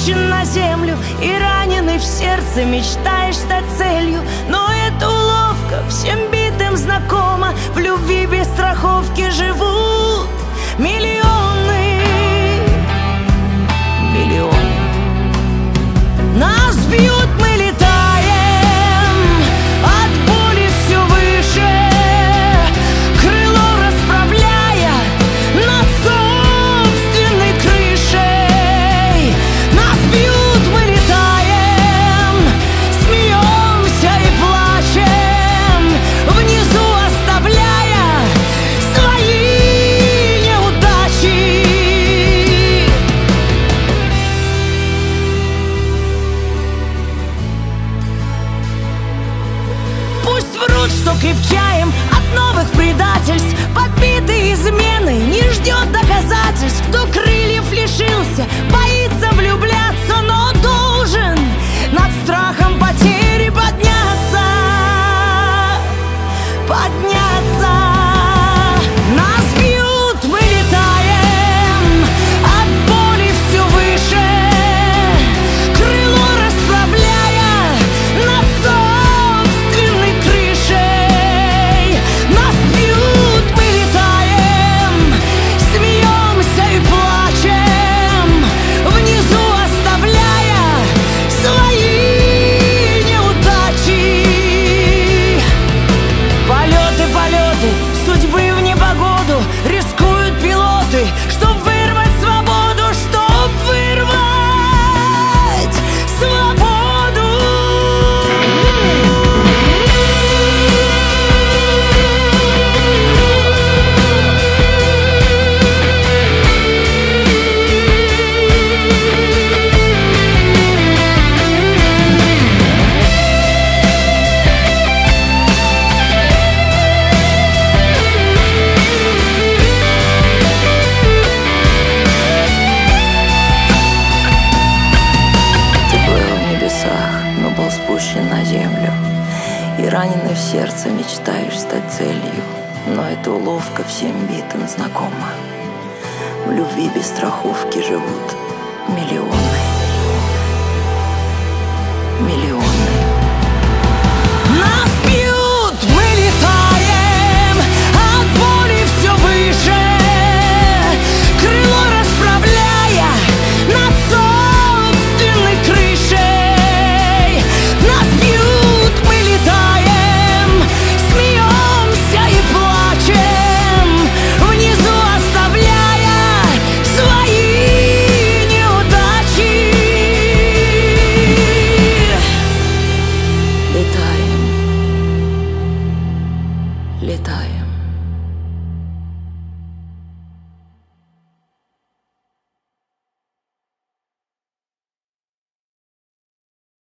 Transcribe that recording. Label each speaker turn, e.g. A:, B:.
A: спущен на землю, и раненый в сердце мечтаешь стать целью. Но эта уловка всем битым знакома. В любви без страховки живут миллионы, миллионы. Нас бьют, мы летаем, от боли все выше, крыло расправляя над собственной крышей. Нас бьют, мы летаем, смеемся и плачем, внизу оставляя свои неудачи. Пусть врут, что крепчаем от новых предательств. Подбитые измены не ждет доказательств. Кто крыльев лишился, боится влюбляться, но должен над страхом потери подняться, подняться. Нас бьют, мы летаем, от боли все выше, крыло расправляя над собственной крышей. Нас бьют, мы летаем, смеемся и плачем, внизу оставляя свои неудачи. Полеты, полеты, судьбы в непогоду, рискуют пилоты, чтоб вырвать свободу, чтоб вырвать свободу.
B: Ты был в небесах, но был спущен на землю, и раненый в сердце мечтаешь стать целью. Но эта уловка всем битым знакома. В любви без страховки живут миллионы, миллионы.
A: Нас бьют, мы летаем, от боли все выше, крыло расправляя над собственной крышей. Нас бьют, мы летаем, смеемся и плачем, внизу оставляя свои неудачи.
B: Летаем, летаем.